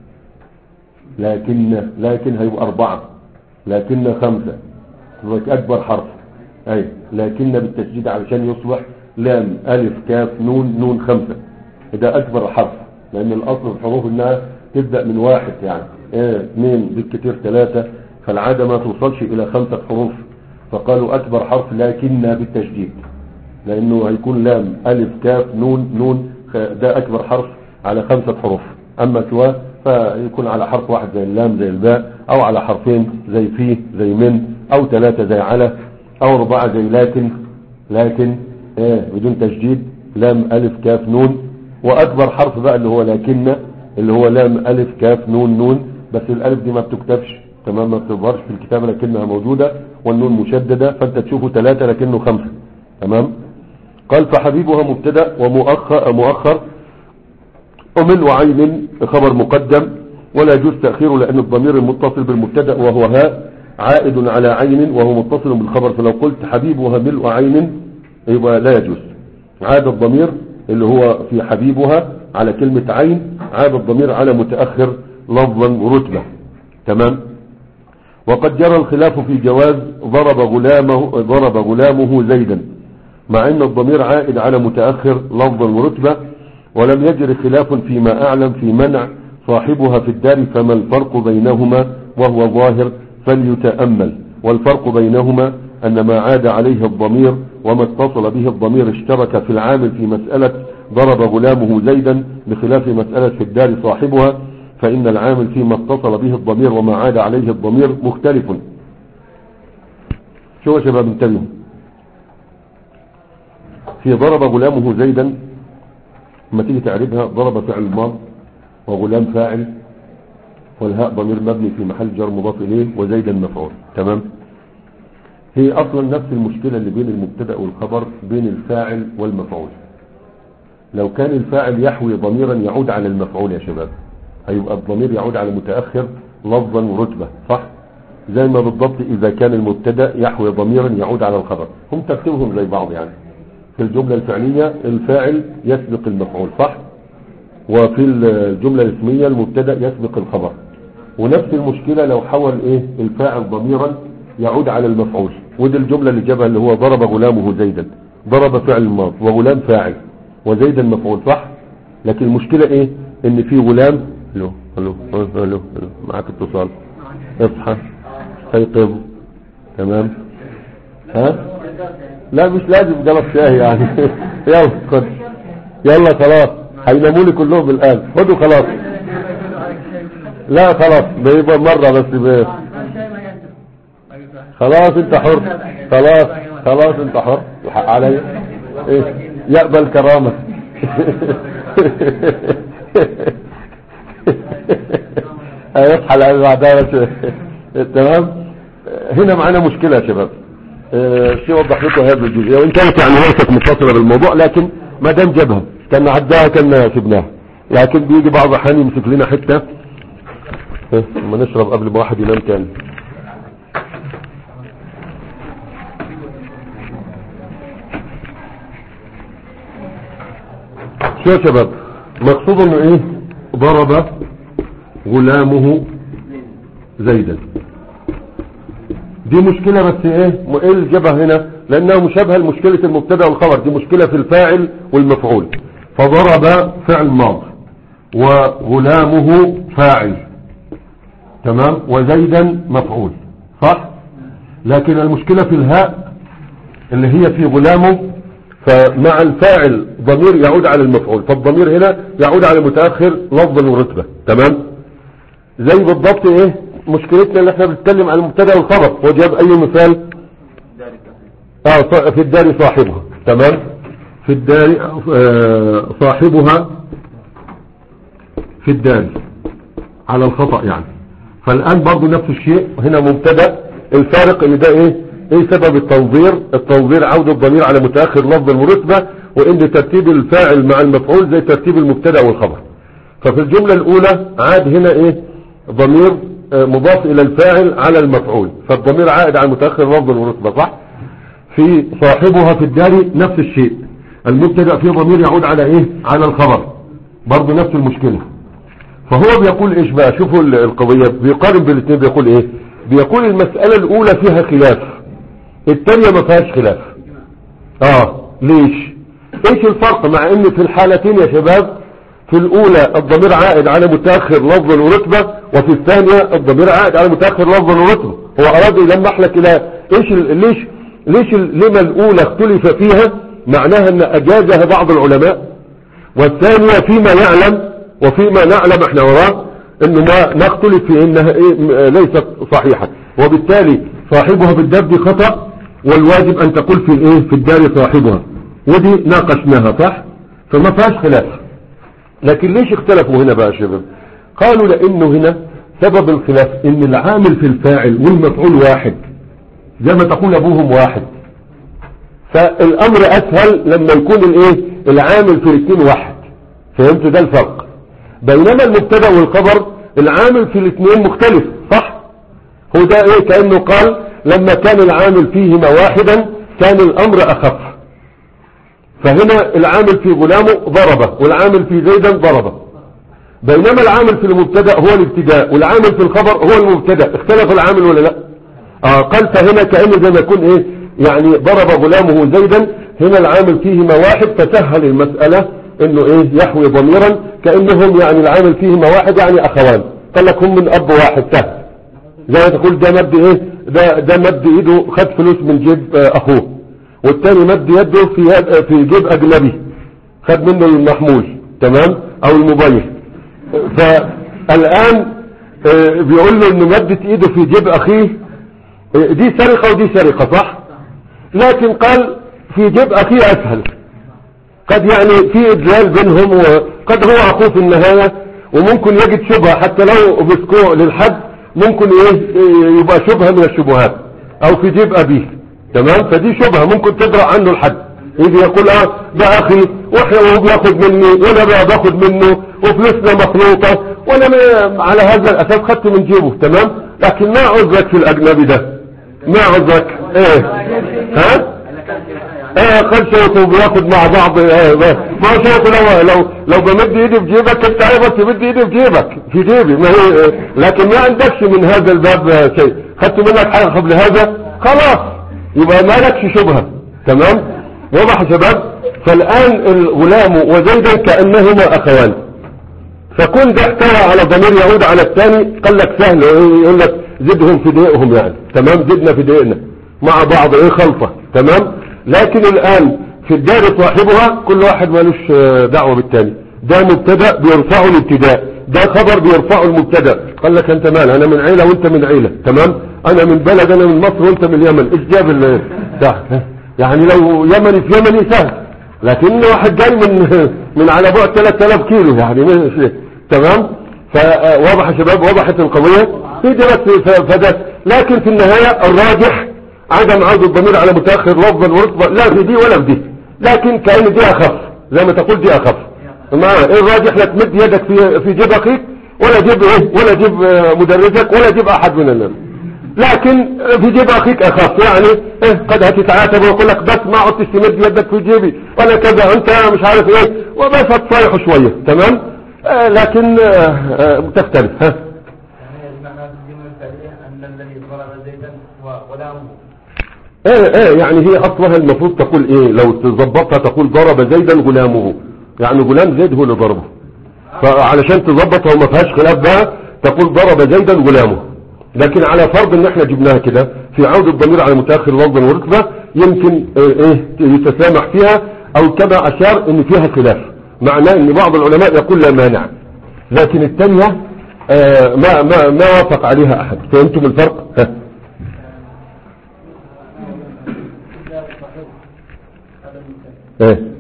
لكن لكن هيبقى أربعة لكن خمسة يبقى أكبر حرف. اي لكن بالتشديد علشان يصبح لام ألف كاف نون نون خمسة، ده أكبر حرف لأن الأصل الحروف إنها تبدأ من واحد يعني ايه اثنين بالكثير ثلاثة، فالعادة ما توصلش إلى خمسة حروف، فقالوا أكبر حرف لكن بالتشديد لأنه هيكون لام ألف كاف نون نون، ده أكبر حرف على خمسة حروف. أما سواه فيكون على حرف واحد زي اللام زي الباء، أو على حرفين زي فيه زي من، أو ثلاثة زي على، أو أربعة زي لكن لكن ايه بدون تشديد لام ألف كاف نون. وأكبر حرف بقى اللي هو لكن اللي هو لام ألف كاف نون نون، بس الألف دي ما بتكتبش. تمام. ما بتظهرش في الكتابة لكنها موجودة، والنون مشددة فأنت تشوفه ثلاثة لكنه خمسة. تمام. قال فحبيبها مبتدا ومؤخر مؤخر وملء عين خبر مقدم، ولا يجوز تأخيره لأن الضمير المتصل بالمبتدا وهو هاء عائد على عين وهو متصل بالخبر، فلو قلت حبيبها ملء عين يبقى لا يجوز. عاد الضمير اللي هو في حبيبها على كلمة عين، عاد الضمير على متأخر لفظا ورتبة. تمام. وقد جرى الخلاف في جواز ضرب غلامه ضرب غلامه زيدا، مع ان الضمير عائد على متأخر لفظا ورتبة، ولم يجر خلاف فيما اعلم في منع صاحبها في الدار، فما الفرق بينهما وهو ظاهر فليتأمل. والفرق بينهما ان ما عاد عليه الضمير وما اتصل به الضمير اشترك في العامل في مسألة ضرب غلامه زيدا، بخلاف مسألة في الدار صاحبها، فإن العامل فيما اتصل به الضمير وما عاد عليه الضمير مختلف. شو يا شباب انتبهوا، في ضرب غلامه زيدا لما تيجي تعرفها ضرب فعل الماضي وغلام فاعل والهاء ضمير مبني في محل جر مضاف إليه وزيدا مفعول. تمام. هي أصلا نفس المشكلة اللي بين المبتدأ والخبر بين الفاعل والمفعول. لو كان الفاعل يحوي ضميرا يعود على المفعول يا شباب هيبقى الضمير يعود على متأخر لفظا ورتبة، صح؟ زي ما بالضبط إذا كان المبتدأ يحوي ضميرا يعود على الخبر، هم ترتيبهم زي بعض يعني. في الجملة الفعلية الفاعل يسبق المفعول، صح؟ وفي الجملة الاسمية المبتدأ يسبق الخبر. ونفس المشكلة لو حول ايه الفاعل ضميرا يعود على المفعول، ودي الجملة اللي جابها اللي هو ضرب غلامه زيدا، ضرب فعل الماضي وغلام فاعل وزيدا مفعول، صح؟ لكن المشكلة ايه ان في غلام الو الو الو الو معك اتصال، اصحى استيقظ. تمام. ها لا مش لازم جلس شاهي يعني يلا خد يلا خلاص هيناموا لي كلهم الان، خدوا خلاص. لا خلاص بيبقى مرة بس بيه. خلاص انت حر، خلاص خلاص انت حر، الحق علي ايه يقبل كرامة هيصحى الان بعدها. تمام. هنا معانا مشكلة يا شباب، شيء وضح لكم هذا الجزئية، وان كانت يعني ليست متصلة بالموضوع، لكن ما دام جابها كان عداها كان سبناها، لكن بيجي بعض الاحيان يمسك لنا حتة لما نشرب قبل ما واحد ينام تاني. شو يا شباب مقصود انه ايه ضرب غلامه زيدا، دي مشكلة بس ايه ايه اللي جابها هنا لانها مشابهة لمشكلة المبتدا والخبر، دي مشكلة في الفاعل والمفعول. فضرب فعل ماض وغلامه فاعل، تمام، وزيدا مفعول، صح؟ لكن المشكلة في الهاء اللي هي في غلامه، فمع الفاعل ضمير يعود على المفعول، فالضمير هنا يعود على المتأخر لفظا ورتبة، تمام. زي بالضبط ايه مشكلتنا اللي احنا بنتكلم عن المبتدا والخبر، وجاب اي مثال؟ اه في الدار صاحبها، تمام، في الدار آه صاحبها في الدار على الخطأ يعني. فالآن برضو نفس الشيء، هنا مبتدا، الفارق ان ده ايه ايه سبب التنظير؟ التنظير عود الضمير على متأخر لفظا ورتبة، وان ترتيب الفاعل مع المفعول زي ترتيب المبتدا والخبر. ففي الجملة الاولى عاد هنا ايه ضمير مضاف الى الفاعل على المفعول، فالضمير عائد على المتأخر لفظا ورتبة، صح؟ في صاحبها في الدار نفس الشيء، المبتدا فيه ضمير يعود على ايه على الخبر، برضو نفس المشكلة. فهو بيقول ايش بقى؟ شوفوا القضية، بيقارن بالاثنين، بيقول ايه؟ بيقول المسألة الاولى فيها خلاف، الثانية ما فيهاش خلاف. اه ليش؟ ايش الفرق؟ مع ان في الحالتين يا شباب، في الاولى الضمير عائد على متأخر لفظا ورتبة، وفي الثانية الضمير عائد على متأخر لفظا ورتبة. هو اراد يلمح لك الى ايش ال... ليش ليش ال... لما الاولى اختلف فيها؟ معناها ان اجازها بعض العلماء، والثانية فيما يعلم وفيما نعلم احنا وراه انه ما نختلف في انها ايه ليست صحيحة، وبالتالي صاحبها بالدار خطأ، والواجب ان تقول في الايه في الدار صاحبها، ودي ناقشناها، صح؟ فما فيهاش خلاف. لكن ليش اختلفوا هنا بقى يا شباب؟ قالوا لانه هنا سبب الخلاف ان العامل في الفاعل والمفعول واحد، زي ما تقول ابوهم واحد، فالامر اسهل لما يكون الايه العامل في الاثنين واحد. فهمت؟ ده الفرق. بينما المبتدا والخبر العامل في الاثنين مختلف، صح؟ هو ده ايه كأنه قال لما كان العامل فيهما واحدا كان الامر اخف. فهنا العامل في غلامه ضربه، والعامل في زيدا ضربه، بينما العامل في المبتدا هو الابتداء، والعامل في الخبر هو المبتدا. اختلف العامل ولا لا؟ اه قال فهنا كأنه زي ما يكون ايه يعني ضرب غلامه زيدا، هنا العامل فيهما واحد، فسهل المسألة انه ايه يحوي ضميرا كأنهم يعني العامل فيهما واحد يعني اخوان. قال لك هم من اب واحد، سهل. زي ما تقول ده مد ايه ده ده مد ايده خد فلوس من جيب اه اخوه، والتاني مد يده في في جيب اجنبي خد منه المحمول، تمام، او الموبايل. فالان اه بيقول له انه مدت ايده في جيب اخيه، اه دي سرقة ودي سرقة، صح؟ لكن قال في جيب اخيه اسهل، قد يعني في ادلال بينهم، وقد هو اخوه في النهاية، وممكن يجد شبهة حتى لو مسكوع للحد، ممكن ايه يبقى شبهة من الشبهات، او في جيب ابيه، تمام. فدي شبهة ممكن تدرأ عنه الحد، يجي يقول اه ده اخي وهو بياخد مني وانا باخد منه وفلوسنا مخلوطة، وانا على هذا الاساس خدت من جيبه، تمام. لكن ما عذرك في الاجنبي ده، ما عذرك ايه ها ايه قد شوفوا بياخد مع بعض ايه ما هو شوفوا لو لو لو بمد ايدي في جيبك انت عايز تمد ايدي في جيبك في جيبي، ما هي ايه. لكن ما عندكش من هذا الباب شيء، خدت منك حاجة قبل هذا خلاص يبقى ما لكش شبهة، تمام. واضح يا شباب؟ فالان الغلام وزيدا كأنهما اخوان، فكون ده احتوى على ضمير يعود على الثاني قال لك سهل، يقول لك زدهم في دقيقهم يعني، تمام، زدنا في دقيقنا مع بعض ايه خلطة، تمام. لكن الان في الدار صاحبها كل واحد مالوش دعوة بالتاني، ده مبتدا بيرفعه الابتداء، ده خبر بيرفعه المبتدا. قال لك انت مال، انا من عيلة وانت من عيلة، تمام، انا من بلد، انا من مصر وانت من اليمن، ايش جاب ده؟ يعني لو يمني في يمني سهل، لكن واحد جاي من من على بعد ثلاثة آلاف كيلو يعني مش تمام. فواضح يا شباب؟ وضحت القضية في دراسة فده. لكن في النهاية الراجح عدم عود الضمير على متأخر لفظا ورتبة، لا في دي ولا في دي، لكن كأن دي اخف، زي ما تقول دي اخف. ما الراجح لا تمد يدك في في جيب اخيك، ولا جيب ايه، ولا جيب مدرسك، ولا جيب احد من الناس، لكن في جيب اخيك اخف. يعني إيه قد هتتعاتب ويقول لك بس ما عدتش تمد يدك في جيبي ولا كذا، انت مش عارف ايه، وبس هتصيحه شوية، تمام. آه لكن آه آه تختلف. ها ايه ايه يعني هي اصلها المفروض تقول ايه؟ لو تظبطها تقول ضرب زيدا غلامه، يعني غلام زيد هو اللي ضربه، فعلشان تظبطها وما فيهاش خلاف بقى تقول ضرب زيدا غلامه. لكن على فرض ان احنا جبناها كده في عود الضمير على متاخر لفظا ورتبه يمكن ايه يتسامح فيها، او كما اشار ان فيها خلاف، معناه ان بعض العلماء يقول لا مانع، لكن الثانيه آه ما ما ما وافق عليها احد. فهمتم الفرق؟ ها. ايه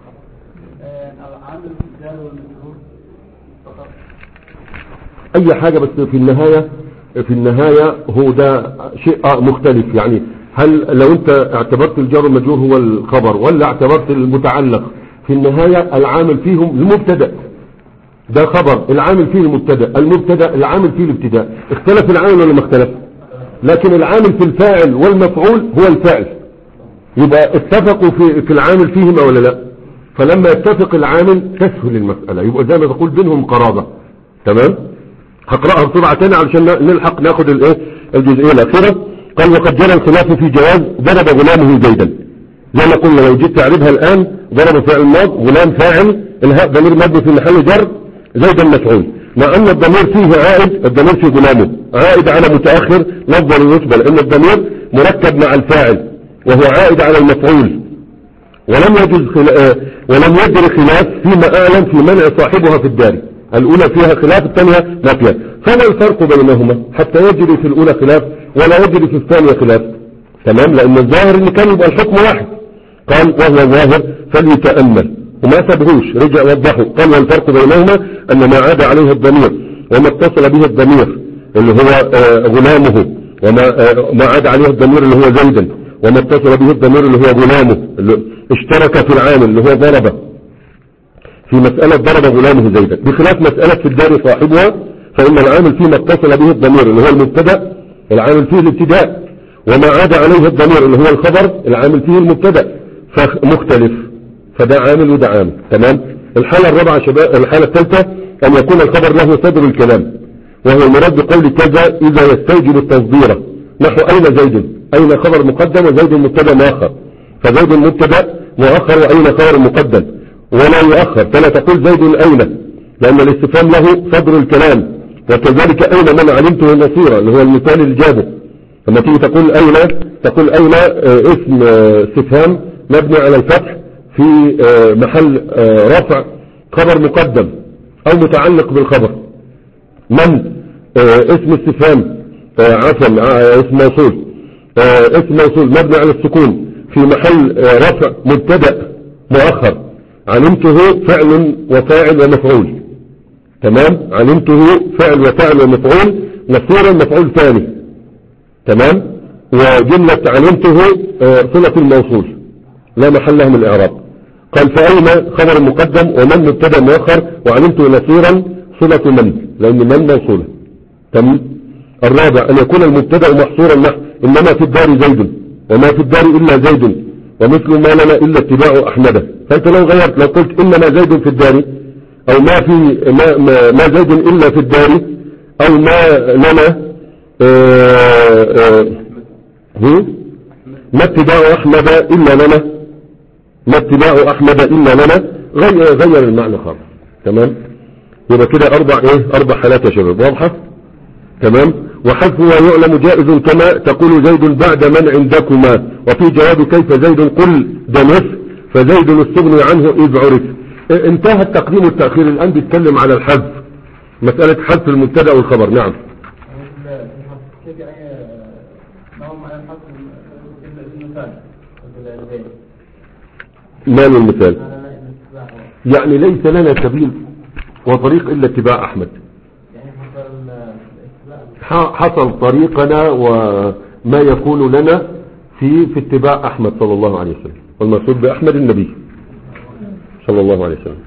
اي حاجة، بس في النهاية في النهاية هو ده شيء مختلف. يعني هل لو انت اعتبرت الجار والمجرور هو الخبر ولا اعتبرت المتعلق، في النهاية العامل فيهم المبتدأ، ده خبر العامل فيه المبتدأ، المبتدأ العامل فيه الابتداء. اختلف العامل ولا ما اختلف؟ لكن العامل في الفاعل والمفعول هو الفاعل، يبقى اتفقوا في في العامل فيهما ولا لا؟ فلما يتفق العامل تسهل المسألة، يبقى زي ما تقول بينهم قرابة. تمام. هقرأها بسرعة تاني علشان نلحق ناخد الايه الجزئية الأخيرة. قال وقد جرى الخلاف في جواز ضرب غلامه زيدا، زي ما قلنا لو جيت تعرفها الآن ضرب فاعل ماض، غلام فاعل، الهاء ضمير مبني في محل جر، زيدا مفعول، مع أن الضمير فيه عائد، الضمير في غلامه عائد على متأخر لفظا ويسبى، لأن الضمير مركب مع الفاعل وهو عائد على المفعول، ولم يجد خلا... ولم يجري خلاف فيما أعلم في منع صاحبها في الدار. الأولى فيها خلاف، الثانية ما فيها، فما الفرق بينهما حتى يجري في الأولى خلاف ولا يجري في الثانية خلاف؟ تمام، لأن الظاهر إن كان يبقى الحكم واحد. قال وهو ظاهر فليتأمل، وما سبهوش رجع وضحوا. قال والفرق بينهما أن ما عاد عليه الضمير وما اتصل به الضمير اللي هو آه غلامه، وما آه ما عاد عليه الضمير اللي هو زيدا، وما اتصل به الضمير اللي هو غلامه، اللي اشترك في العامل اللي هو ضربه في مسألة ضرب غلامه زيدا، بخلاف مسألة في الدار صاحبها، فإن العامل فيه ما اتصل به الضمير اللي هو المبتدأ العامل فيه الابتداء، وما عاد عليه الضمير اللي هو الخبر العامل فيه المبتدأ، فمختلف، فده عامل وده عامل. تمام. الحالة الرابعة شباب، الحالة الثالثة أن يكون الخبر له صدر الكلام، وهو المراد بقول كذا إذا يستوجب التصدير، نحو أين زيد، أين خبر مقدم وزيد مبتدأ مؤخر، فزيد مبتدأ مؤخر وأين خبر مقدم ولا يؤخر، فلا تقول زيد أين، لأن الاستفهام له صدر الكلام. وكذلك أين من علمته نصيرا اللي هو المثال اللي جابه، لما تيجي تقول أين تقول أين اه اسم اه استفهام مبني على الفتح في اه محل اه رفع خبر مقدم أو متعلق بالخبر. من اه اسم استفهام اه عفوا اه اسم موصول اه اسم موصول مبني على السكون في محل اه رفع مبتدأ مؤخر، علمته فعل وفاعل ومفعول. تمام. علمته فعل وفاعل ومفعول، نصيرا مفعول ثاني. تمام. وجملة علمته صلة الموصول لا محل له من الإعراب. قال فأين خبر مقدم ومن مبتدا مؤخر، وعلمته نصيرا صلة من، لأن من موصولة. تمام. الرابع أن يكون المبتدا محصورا نحو إنما في الدار زيد وما في الدار إلا زيد ومثل ما لنا إلا اتباع أحمد. فأنت لو غيرت لو قلت إنما زيد في الدار، أو ما في ما, ما, ما زيد إلا في الدار، أو ما لنا آآ آآ ما اتباع أحمد إلا لنا، ما اتباع أحمد إلا لنا، غير, غير المعنى خالص. تمام. يبقى كده أربع إيه أربع حالات يا شباب، واضحة؟ تمام. وحذفها يعلم جائز كما تقول زيد بعد من عندكما، وفي جواب كيف زيد قل دنس فزيد استغني عنه إذ عرف. انتهى التقديم والتأخير، الآن بيتكلم على الحذف، مسألة حذف المبتدا والخبر. نعم. ما من المثال؟ يعني ليس لنا سبيل وطريق إلا اتباع أحمد، حصل طريقنا وما يكون لنا في في اتباع أحمد صلى الله عليه وسلم، والمقصود بأحمد النبي صلى الله عليه وسلم.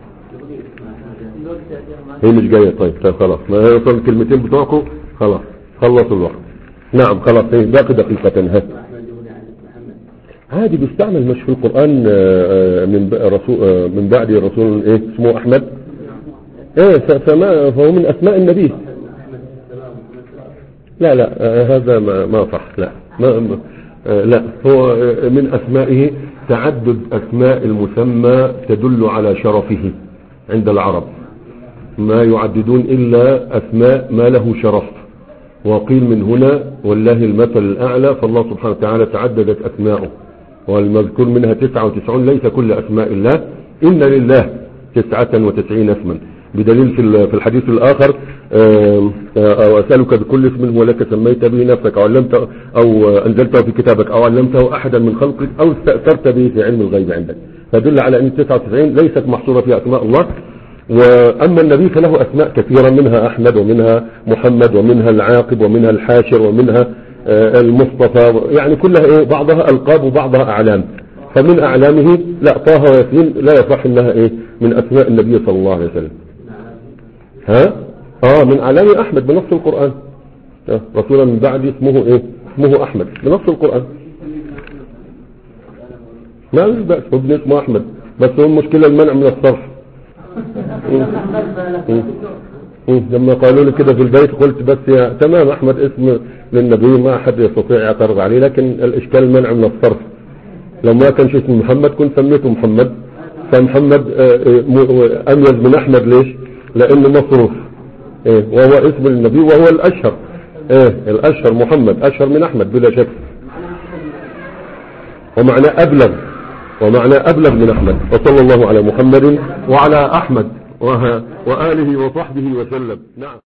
هي مش جاية. طيب طيب خلاص، ما يوصل الكلمتين بتوعكم خلاص، خلصوا الوقت. نعم خلاص، هي باقي دقيقة. ها عادي بيستعمل مش في القرآن من رسول من بعد رسول ايه اسمه أحمد، ايه فما فهو من أسماء النبي. لا لا هذا ما ما صح، لا ما لا هو من أسمائه تعدد أسماء المسمى تدل على شرفه عند العرب، ما يعددون إلا أسماء ما له شرف. وقيل من هنا والله المثل الأعلى، فالله سبحانه وتعالى تعددت أسماؤه، والمذكور منها تسعة وتسعون ليس كل أسماء الله، إن لله تسعة وتسعين اسما، بدليل في الحديث الآخر أو أسألك بكل اسم هو لك سميت به نفسك أو علمته أو أنزلته في كتابك أو علمته أحدا من خلقك أو استأثرت به في علم الغيب عندك، فدل على أن تسعة وتسعين ليست محصورة في أسماء الله. وأما النبي فله أسماء كثيرة، منها أحمد ومنها محمد ومنها العاقب ومنها الحاشر ومنها المصطفى، يعني كلها إيه بعضها ألقاب وبعضها أعلام. فمن أعلامه لا طه وياسين لا يصح إنها إيه من أسماء النبي صلى الله عليه وسلم. ها آه من أعلام أحمد بنص القرآن، آه رسولا من بعد اسمه إيه اسمه أحمد بنص القرآن، ما بأس هو ابن اسمه أحمد، بس هو المشكلة المنع من الصرف. لما قالوا لي كده في البيت قلت بس يا تمام أحمد اسم للنبي ما أحد يستطيع يعترض عليه، لكن الإشكال المنع من الصرف. لو ما كانش اسم محمد كنت سميته محمد، فمحمد أميز من أحمد ليش؟ لأنه مصروف إيه وهو اسم النبي وهو الأشهر، إيه الأشهر محمد أشهر من أحمد بلا شك، ومعنى أبلغ ومعنى أبلغ من أحمد. وصلى الله على محمد وعلى أحمد وآله وصحبه وسلم. نعم.